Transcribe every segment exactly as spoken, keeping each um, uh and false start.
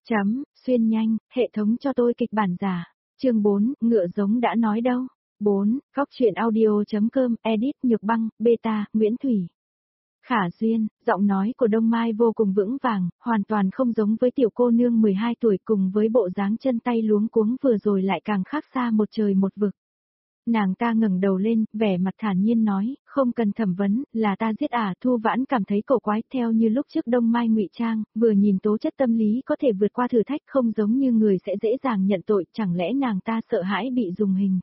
Chấm, xuyên nhanh, hệ thống cho tôi kịch bản giả. Chương bốn, ngựa giống đã nói đâu. bốn, góc truyện audio.com, edit Nhược Băng, beta, Nguyễn Thủy. Khả duyên, giọng nói của Đông Mai vô cùng vững vàng, hoàn toàn không giống với tiểu cô nương mười hai tuổi cùng với bộ dáng chân tay luống cuống vừa rồi lại càng khác xa một trời một vực. Nàng ta ngẩng đầu lên, vẻ mặt thản nhiên nói, không cần thẩm vấn, là ta giết à. Thu Vãn cảm thấy cổ quái, theo như lúc trước Đông Mai ngụy trang, vừa nhìn tố chất tâm lý có thể vượt qua thử thách, không giống như người sẽ dễ dàng nhận tội, chẳng lẽ nàng ta sợ hãi bị dùng hình.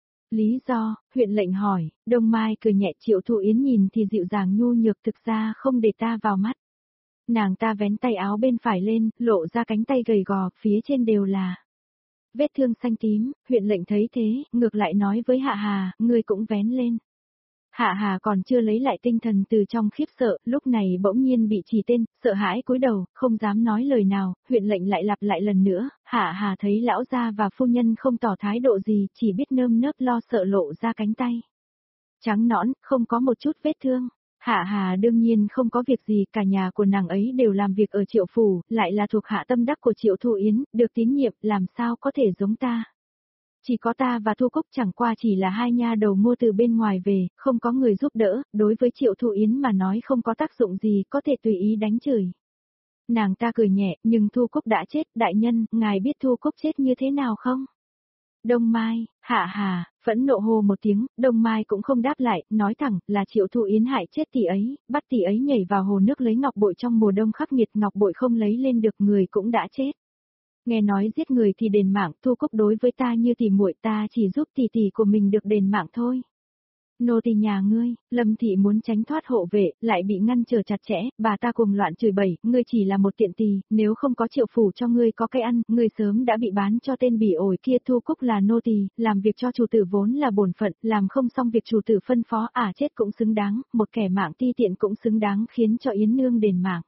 Lý do, huyện lệnh hỏi. Đông Mai cười nhẹ. Triệu Thụ Yến nhìn thì dịu dàng nhu nhược, thực ra không để ta vào mắt. Nàng ta vén tay áo bên phải lên, lộ ra cánh tay gầy gò, phía trên đều là vết thương xanh tím. Huyện lệnh thấy thế, ngược lại nói với Hạ Hà, ngươi cũng vén lên. Hạ Hà còn chưa lấy lại tinh thần từ trong khiếp sợ, lúc này bỗng nhiên bị chỉ tên, sợ hãi cúi đầu, không dám nói lời nào. Huyện lệnh lại lặp lại lần nữa. Hạ Hà thấy lão gia và phu nhân không tỏ thái độ gì, chỉ biết nơm nớp lo sợ lộ ra cánh tay trắng nõn, không có một chút vết thương. Hạ Hà đương nhiên không có việc gì, cả nhà của nàng ấy đều làm việc ở Triệu phủ, lại là thuộc hạ tâm đắc của Triệu Thụ Yến, được tín nhiệm, làm sao có thể giống ta. Chỉ có ta và Thu Cúc chẳng qua chỉ là hai nha đầu mua từ bên ngoài về, không có người giúp đỡ, đối với Triệu Thụ Yến mà nói không có tác dụng gì, có thể tùy ý đánh chửi. Nàng ta cười nhẹ, nhưng Thu Cúc đã chết, đại nhân, ngài biết Thu Cúc chết như thế nào không? Đông Mai, Hạ Hà, phẫn nộ hô một tiếng, Đông Mai cũng không đáp lại, nói thẳng, là Triệu Thụ Yến hại chết tỷ ấy, bắt tỷ ấy nhảy vào hồ nước lấy ngọc bội trong mùa đông khắc nghiệt, ngọc bội không lấy lên được, người cũng đã chết. Nghe nói giết người thì đền mạng, Thu Cúc đối với ta như tỷ muội, ta chỉ giúp tỷ tỷ của mình được đền mạng thôi. Nô tỳ nhà ngươi. Lâm thị muốn tránh thoát hộ vệ, lại bị ngăn trở chặt chẽ, bà ta cuồng loạn chửi bậy, ngươi chỉ là một tiện tỳ, nếu không có Triệu phủ cho ngươi có cái ăn, ngươi sớm đã bị bán cho tên bỉ ổi kia. Thu Cúc là nô tỳ, làm việc cho chủ tử vốn là bổn phận, làm không xong việc chủ tử phân phó, à chết cũng xứng đáng, một kẻ mạng ti tiện cũng xứng đáng khiến cho Yến nương đền mạng.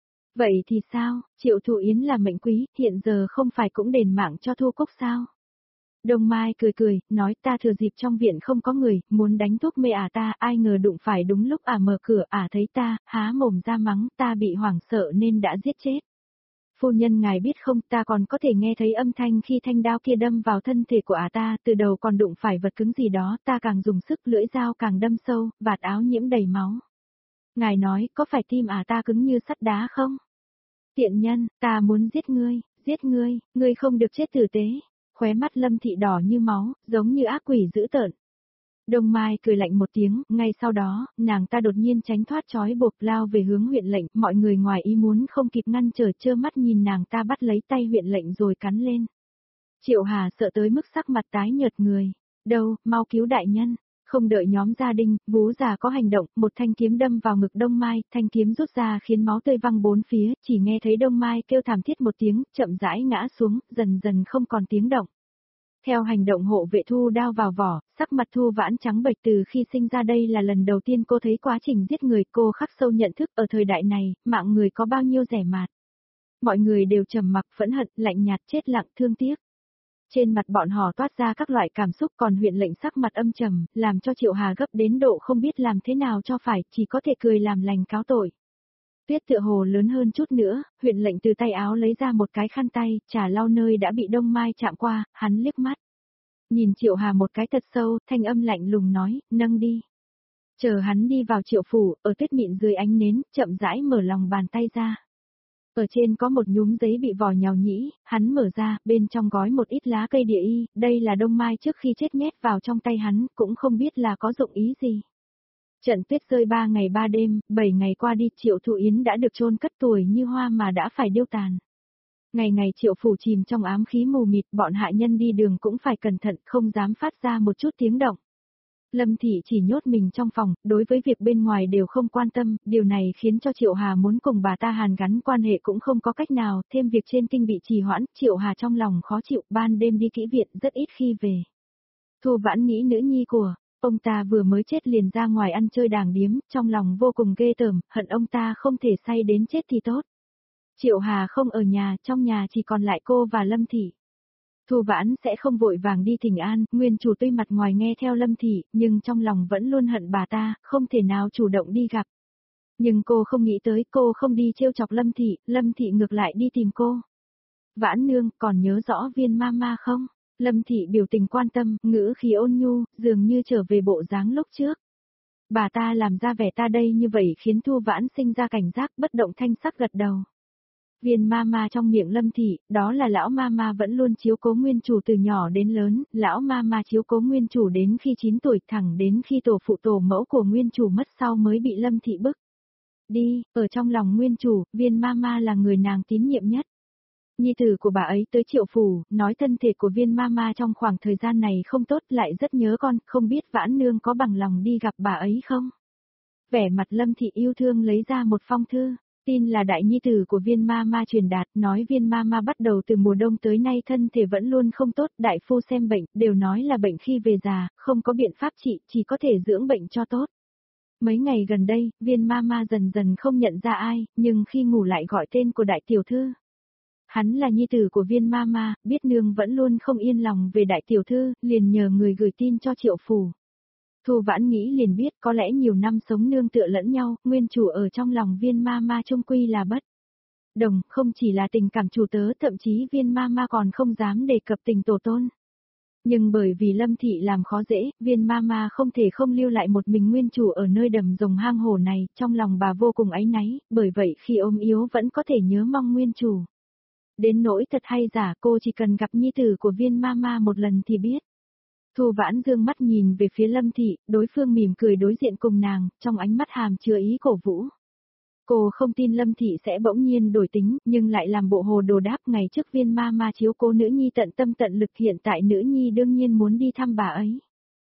Vậy thì sao, Triệu Thụ Yến là mệnh quý, hiện giờ không phải cũng đền mạng cho Thu Cúc sao? Đông Mai cười cười, nói ta thừa dịp trong viện không có người, muốn đánh thuốc mê ả ta, ai ngờ đụng phải đúng lúc ả mở cửa, ả thấy ta, há mồm ra mắng, ta bị hoảng sợ nên đã giết chết. Phu nhân ngài biết không, ta còn có thể nghe thấy âm thanh khi thanh đao kia đâm vào thân thể của ả ta, từ đầu còn đụng phải vật cứng gì đó, ta càng dùng sức, lưỡi dao càng đâm sâu, vạt áo nhiễm đầy máu. Ngài nói, có phải tim ả ta cứng như sắt đá không? Tiện nhân, ta muốn giết ngươi, giết ngươi, ngươi không được chết tử tế. Khóe mắt Lâm thị đỏ như máu, giống như ác quỷ dữ tợn. Đông Mai cười lạnh một tiếng, ngay sau đó, nàng ta đột nhiên tránh thoát trói buộc lao về hướng huyện lệnh, mọi người ngoài ý muốn không kịp ngăn trở, trơ mắt nhìn nàng ta bắt lấy tay huyện lệnh rồi cắn lên. Triệu Hà sợ tới mức sắc mặt tái nhợt người. Đâu, mau cứu đại nhân. Không đợi nhóm gia đình, Vú già có hành động, một thanh kiếm đâm vào ngực Đông Mai, thanh kiếm rút ra khiến máu tươi văng bốn phía, chỉ nghe thấy Đông Mai kêu thảm thiết một tiếng, chậm rãi ngã xuống, dần dần không còn tiếng động. Theo hành động hộ vệ thu đao vào vỏ, sắc mặt Thu Vãn trắng bệch, từ khi sinh ra đây là lần đầu tiên cô thấy quá trình giết người, cô khắc sâu nhận thức ở thời đại này, mạng người có bao nhiêu rẻ mạt. Mọi người đều trầm mặc, phẫn hận, lạnh nhạt, chết lặng, thương tiếc. Trên mặt bọn họ toát ra các loại cảm xúc, còn huyện lệnh sắc mặt âm trầm, làm cho Triệu Hà gấp đến độ không biết làm thế nào cho phải, chỉ có thể cười làm lành cáo tội. Tuyết tựa hồ lớn hơn chút nữa, huyện lệnh từ tay áo lấy ra một cái khăn tay, chả lau nơi đã bị Đông Mai chạm qua, hắn liếc mắt. Nhìn Triệu Hà một cái thật sâu, thanh âm lạnh lùng nói, nâng đi. Chờ hắn đi vào Triệu phủ, ở tuyết mịn dưới ánh nến, chậm rãi mở lòng bàn tay ra. Ở trên có một nhúm giấy bị vò nhàu nhĩ, hắn mở ra, bên trong gói một ít lá cây địa y, đây là Đông Mai trước khi chết nhét vào trong tay hắn, cũng không biết là có dụng ý gì. Trận tuyết rơi ba ngày ba đêm, bảy ngày qua đi, Triệu Thụ Yến đã được chôn cất, tuổi như hoa mà đã phải điêu tàn. Ngày ngày Triệu phủ chìm trong ám khí mù mịt, bọn hạ nhân đi đường cũng phải cẩn thận, không dám phát ra một chút tiếng động. Lâm thị chỉ nhốt mình trong phòng, đối với việc bên ngoài đều không quan tâm, điều này khiến cho Triệu Hà muốn cùng bà ta hàn gắn quan hệ cũng không có cách nào, thêm việc trên kinh bị trì hoãn, Triệu Hà trong lòng khó chịu, ban đêm đi kỹ viện rất ít khi về. Thu Vãn nghĩ nữ nhi của ông ta vừa mới chết liền ra ngoài ăn chơi đàng điếm, trong lòng vô cùng ghê tởm, hận ông ta không thể say đến chết thì tốt. Triệu Hà không ở nhà, trong nhà chỉ còn lại cô và Lâm thị. Thu Vãn sẽ không vội vàng đi thỉnh an, nguyên chủ tuy mặt ngoài nghe theo Lâm thị, nhưng trong lòng vẫn luôn hận bà ta, không thể nào chủ động đi gặp. Nhưng cô không nghĩ tới, cô không đi trêu chọc Lâm thị, Lâm thị ngược lại đi tìm cô. Vãn nương, còn nhớ rõ Viên Mama không? Lâm Thị biểu tình quan tâm, ngữ khí ôn nhu, dường như trở về bộ dáng lúc trước. Bà ta làm ra vẻ ta đây như vậy khiến Thu Vãn sinh ra cảnh giác, bất động thanh sắc gật đầu. Viên Mama trong miệng Lâm Thị, đó là lão Mama vẫn luôn chiếu cố nguyên chủ từ nhỏ đến lớn, lão Mama chiếu cố nguyên chủ đến khi chín tuổi, thẳng đến khi tổ phụ tổ mẫu của nguyên chủ mất sau mới bị Lâm Thị bức. Đi, ở trong lòng nguyên chủ, Viên Mama là người nàng tín nhiệm nhất. Nhi tử của bà ấy tới Triệu Phủ, nói thân thể của Viên Mama trong khoảng thời gian này không tốt, lại rất nhớ con, không biết Vãn nương có bằng lòng đi gặp bà ấy không? Vẻ mặt Lâm Thị yêu thương lấy ra một phong thư, tin là đại nhi tử của Viên Mama truyền đạt, nói Viên Mama bắt đầu từ mùa đông tới nay thân thể vẫn luôn không tốt, đại phu xem bệnh, đều nói là bệnh khi về già, không có biện pháp trị, chỉ có thể dưỡng bệnh cho tốt. Mấy ngày gần đây, Viên Mama dần dần không nhận ra ai, nhưng khi ngủ lại gọi tên của đại tiểu thư. Hắn là nhi tử của Viên Mama, biết nương vẫn luôn không yên lòng về đại tiểu thư, liền nhờ người gửi tin cho Triệu Phủ. Thu Vãn nghĩ liền biết có lẽ nhiều năm sống nương tựa lẫn nhau, nguyên chủ ở trong lòng Viên Mama trung quy là bất đồng, không chỉ là tình cảm chủ tớ, thậm chí Viên Mama còn không dám đề cập tình tổ tôn. Nhưng bởi vì Lâm Thị làm khó dễ, Viên Mama không thể không lưu lại một mình nguyên chủ ở nơi đầm rồng hang hổ này, trong lòng bà vô cùng áy náy, bởi vậy khi ốm yếu vẫn có thể nhớ mong nguyên chủ. Đến nỗi thật hay giả, cô chỉ cần gặp nhi tử của Viên Mama một lần thì biết. Thu Vãn dương mắt nhìn về phía Lâm Thị, đối phương mỉm cười đối diện cùng nàng, trong ánh mắt hàm chứa ý cổ vũ. Cô không tin Lâm Thị sẽ bỗng nhiên đổi tính, nhưng lại làm bộ hồ đồ đáp ngày trước Viên Mama chiếu cố nữ nhi tận tâm tận lực, hiện tại nữ nhi đương nhiên muốn đi thăm bà ấy.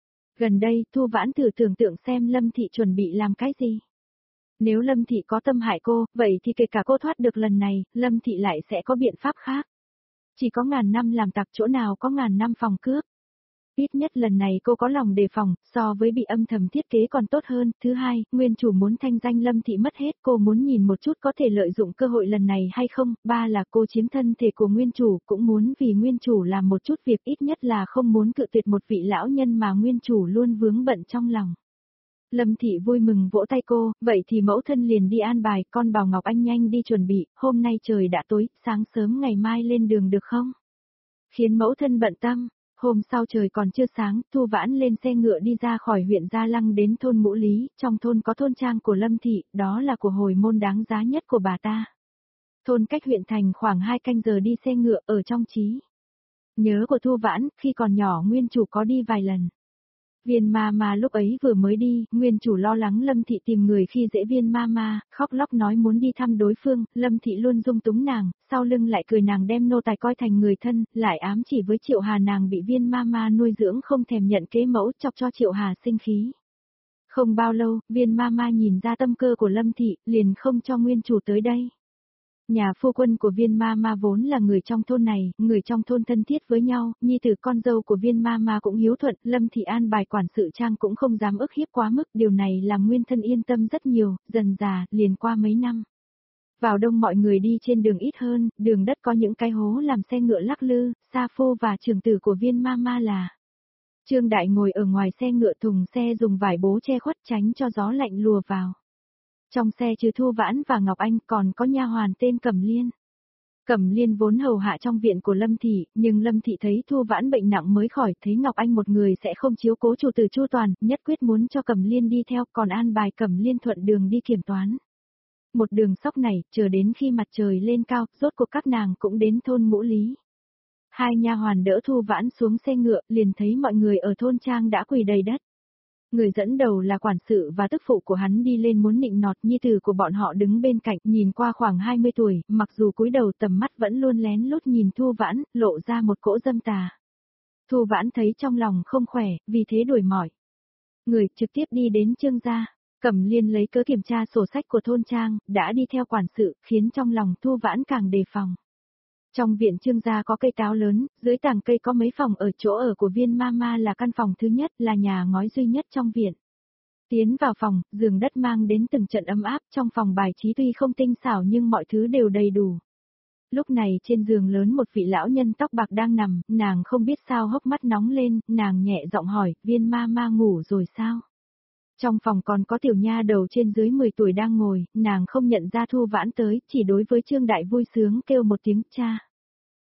Gần đây, Thu Vãn thử tưởng tượng xem Lâm Thị chuẩn bị làm cái gì. Nếu Lâm Thị có tâm hại cô, vậy thì kể cả cô thoát được lần này, Lâm Thị lại sẽ có biện pháp khác. Chỉ có ngàn năm làm tặc chỗ nào có ngàn năm phòng cướp. Ít nhất lần này cô có lòng đề phòng, so với bị âm thầm thiết kế còn tốt hơn. Thứ hai, nguyên chủ muốn thanh danh Lâm Thị mất hết, cô muốn nhìn một chút có thể lợi dụng cơ hội lần này hay không. Ba là cô chiếm thân thể của nguyên chủ, cũng muốn vì nguyên chủ làm một chút việc, ít nhất là không muốn cự tuyệt một vị lão nhân mà nguyên chủ luôn vướng bận trong lòng. Lâm Thị vui mừng vỗ tay cô, vậy thì mẫu thân liền đi an bài, con bảo Ngọc Anh nhanh đi chuẩn bị, hôm nay trời đã tối, sáng sớm ngày mai lên đường được không? Khiến mẫu thân bận tâm. Hôm sau trời còn chưa sáng, Thu Vãn lên xe ngựa đi ra khỏi huyện Gia Lăng đến thôn Ngũ Lý, trong thôn có thôn trang của Lâm Thị, đó là của hồi môn đáng giá nhất của bà ta. Thôn cách huyện thành khoảng hai canh giờ đi xe ngựa, ở trong trí nhớ của Thu Vãn, khi còn nhỏ nguyên chủ có đi vài lần. Viên Mama lúc ấy vừa mới đi, nguyên chủ lo lắng Lâm Thị tìm người khi dễ Viên Mama, khóc lóc nói muốn đi thăm đối phương, Lâm Thị luôn dung túng nàng, sau lưng lại cười nàng đem nô tài coi thành người thân, lại ám chỉ với Triệu Hà nàng bị Viên Mama nuôi dưỡng không thèm nhận kế mẫu, chọc cho Triệu Hà sinh khí. Không bao lâu, Viên Mama nhìn ra tâm cơ của Lâm Thị, liền không cho nguyên chủ tới đây. Nhà phu quân của Viên Mama vốn là người trong thôn này, người trong thôn thân thiết với nhau, nhi tử con dâu của Viên Mama cũng hiếu thuận, Lâm Thị an bài quản sự trang cũng không dám ức hiếp quá mức, điều này làm nguyên thân yên tâm rất nhiều, dần dà, liền qua mấy năm. Vào đông mọi người đi trên đường ít hơn, đường đất có những cái hố làm xe ngựa lắc lư, Sa Phu và trưởng tử của Viên Mama là Trương Đại ngồi ở ngoài xe ngựa, thùng xe dùng vải bố che khuất tránh cho gió lạnh lùa vào. Trong xe trừ Thu Vãn và Ngọc Anh còn có nha hoàn tên Cẩm Liên. Cẩm Liên vốn hầu hạ trong viện của Lâm Thị, nhưng Lâm Thị thấy Thu Vãn bệnh nặng mới khỏi, thấy Ngọc Anh một người sẽ không chiếu cố chủ tử chu toàn, nhất quyết muốn cho Cẩm Liên đi theo, còn an bài Cẩm Liên thuận đường đi kiểm toán. Một đường sóc này, chờ đến khi mặt trời lên cao, rốt cuộc các nàng cũng đến thôn Ngũ Lý. Hai nha hoàn đỡ Thu Vãn xuống xe ngựa, liền thấy mọi người ở thôn trang đã quỳ đầy đất. Người dẫn đầu là quản sự và tức phụ của hắn đi lên muốn nịnh nọt, nhi tử của bọn họ đứng bên cạnh, nhìn qua khoảng hai mươi tuổi, mặc dù cúi đầu tầm mắt vẫn luôn lén lút nhìn Thu Vãn, lộ ra một cỗ dâm tà. Thu Vãn thấy trong lòng không khỏe, vì thế đuổi mỏi. Người trực tiếp đi đến Trương gia, Cẩm Liên lấy cớ kiểm tra sổ sách của thôn trang, đã đi theo quản sự, khiến trong lòng Thu Vãn càng đề phòng. Trong viện Trương gia có cây táo lớn, dưới tàng cây có mấy phòng, ở chỗ ở của Viên Mama là căn phòng thứ nhất, là nhà ngói duy nhất trong viện. Tiến vào phòng, giường đất mang đến từng trận ấm áp, trong phòng bài trí tuy không tinh xảo nhưng mọi thứ đều đầy đủ. Lúc này trên giường lớn một vị lão nhân tóc bạc đang nằm, nàng không biết sao hốc mắt nóng lên, nàng nhẹ giọng hỏi, Viên Mama ngủ rồi sao? Trong phòng còn có tiểu nha đầu trên dưới mười tuổi đang ngồi, nàng không nhận ra Thu Vãn tới, chỉ đối với Trương Đại vui sướng kêu một tiếng cha.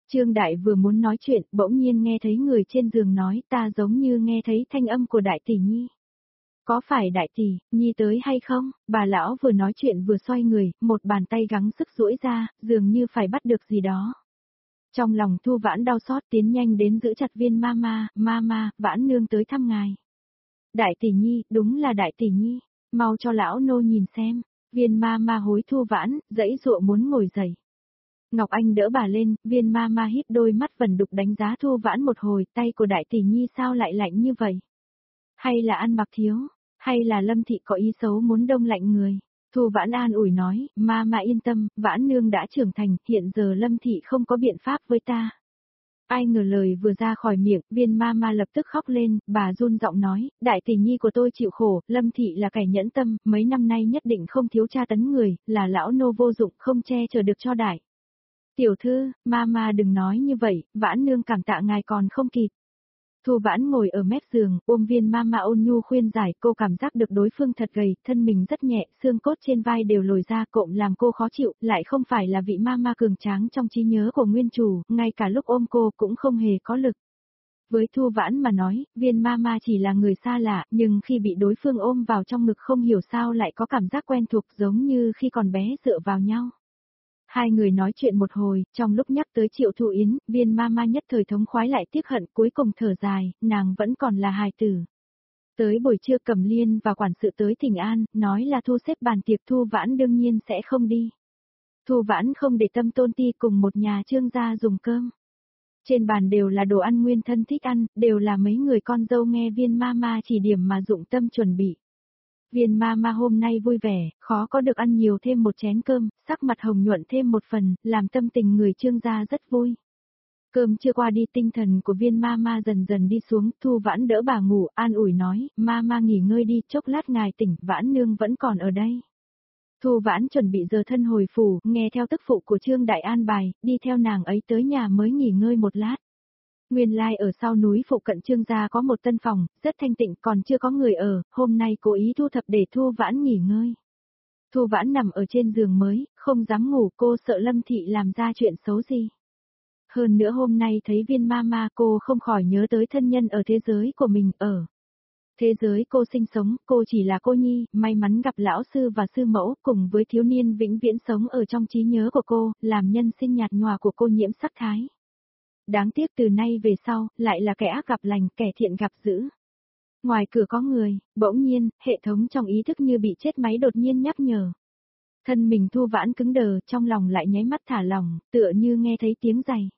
Trương Đại vừa muốn nói chuyện, bỗng nhiên nghe thấy người trên giường nói, ta giống như nghe thấy thanh âm của Đại tỷ nhi. Có phải Đại tỷ, nhi tới hay không? Bà lão vừa nói chuyện vừa xoay người, một bàn tay gắng sức duỗi ra, dường như phải bắt được gì đó. Trong lòng Thu Vãn đau xót tiến nhanh đến giữ chặt Viên Mama, Mama, Vãn nương tới thăm ngài. Đại tỷ nhi, đúng là Đại tỷ nhi, mau cho lão nô nhìn xem. Viên Mama hối Thu Vãn, dãy dụa muốn ngồi dậy. Ngọc Anh đỡ bà lên, Viên Mama híp đôi mắt vẩn đục đánh giá Thu Vãn một hồi, tay của Đại tỷ nhi sao lại lạnh như vậy? Hay là ăn mặc thiếu? Hay là Lâm thị có ý xấu muốn đông lạnh người? Thu Vãn an ủi nói, Mama yên tâm, Vãn nương đã trưởng thành, hiện giờ Lâm thị không có biện pháp với ta. Ai ngờ lời vừa ra khỏi miệng, Viên Mama lập tức khóc lên, bà run giọng nói, Đại tỷ nhi của tôi chịu khổ, Lâm thị là kẻ nhẫn tâm, mấy năm nay nhất định không thiếu tra tấn người, là lão nô vô dụng không che chở được cho Đại. Tiểu thư, Mama đừng nói như vậy, Vãn nương cảm tạ ngài còn không kịp. Thu Vãn ngồi ở mép giường, ôm Viên Mama ôn nhu khuyên giải, cô cảm giác được đối phương thật gầy, thân mình rất nhẹ, xương cốt trên vai đều lồi ra, cộm làm cô khó chịu, lại không phải là vị Mama cường tráng trong trí nhớ của nguyên chủ, ngay cả lúc ôm cô cũng không hề có lực. Với Thu Vãn mà nói, Viên Mama chỉ là người xa lạ, nhưng khi bị đối phương ôm vào trong ngực không hiểu sao lại có cảm giác quen thuộc giống như khi còn bé dựa vào nhau. Hai người nói chuyện một hồi, trong lúc nhắc tới Triệu Thu Yến, Viên Mama nhất thời thống khoái lại tiếc hận, cuối cùng thở dài, nàng vẫn còn là hài tử. Tới buổi trưa Cẩm Liên và quản sự tới Thịnh An, nói là thu xếp bàn tiệc, Thu Vãn đương nhiên sẽ không đi. Thu Vãn không để tâm Tôn Ti cùng một nhà Trương gia dùng cơm. Trên bàn đều là đồ ăn nguyên thân thích ăn, đều là mấy người con dâu nghe Viên Mama chỉ điểm mà dụng tâm chuẩn bị. Viên Mama hôm nay vui vẻ, khó có được ăn nhiều thêm một chén cơm, sắc mặt hồng nhuận thêm một phần, làm tâm tình người Trương gia rất vui. Cơm chưa qua đi, tinh thần của Viên Mama dần dần đi xuống, Thu Vãn đỡ bà ngủ, an ủi nói, Mama nghỉ ngơi đi, chốc lát ngài tỉnh, Vãn nương vẫn còn ở đây. Thu Vãn chuẩn bị giờ thân hồi phủ, nghe theo tức phụ của Trương Đại an bài, đi theo nàng ấy tới nhà mới nghỉ ngơi một lát. Nguyên lai ở sau núi phụ cận Trương gia có một tân phòng, rất thanh tịnh, còn chưa có người ở, hôm nay cố ý thu thập để Thu Vãn nghỉ ngơi. Thu Vãn nằm ở trên giường mới, không dám ngủ, cô sợ Lâm thị làm ra chuyện xấu gì. Hơn nữa hôm nay thấy Viên Mama, cô không khỏi nhớ tới thân nhân ở thế giới của mình, ở thế giới cô sinh sống, cô chỉ là cô nhi, may mắn gặp lão sư và sư mẫu, cùng với thiếu niên vĩnh viễn sống ở trong trí nhớ của cô, làm nhân sinh nhạt nhòa của cô nhiễm sắc thái. Đáng tiếc từ nay về sau, lại là kẻ ác gặp lành, kẻ thiện gặp dữ. Ngoài cửa có người, bỗng nhiên, hệ thống trong ý thức như bị chết máy đột nhiên nhắc nhở. Thân mình Thu Vãn cứng đờ, trong lòng lại nháy mắt thả lỏng, tựa như nghe thấy tiếng giày.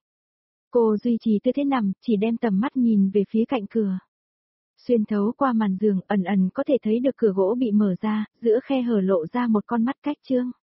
Cô duy trì tư thế nằm, chỉ đem tầm mắt nhìn về phía cạnh cửa. Xuyên thấu qua màn giường, ẩn ẩn có thể thấy được cửa gỗ bị mở ra, giữa khe hở lộ ra một con mắt cách trương.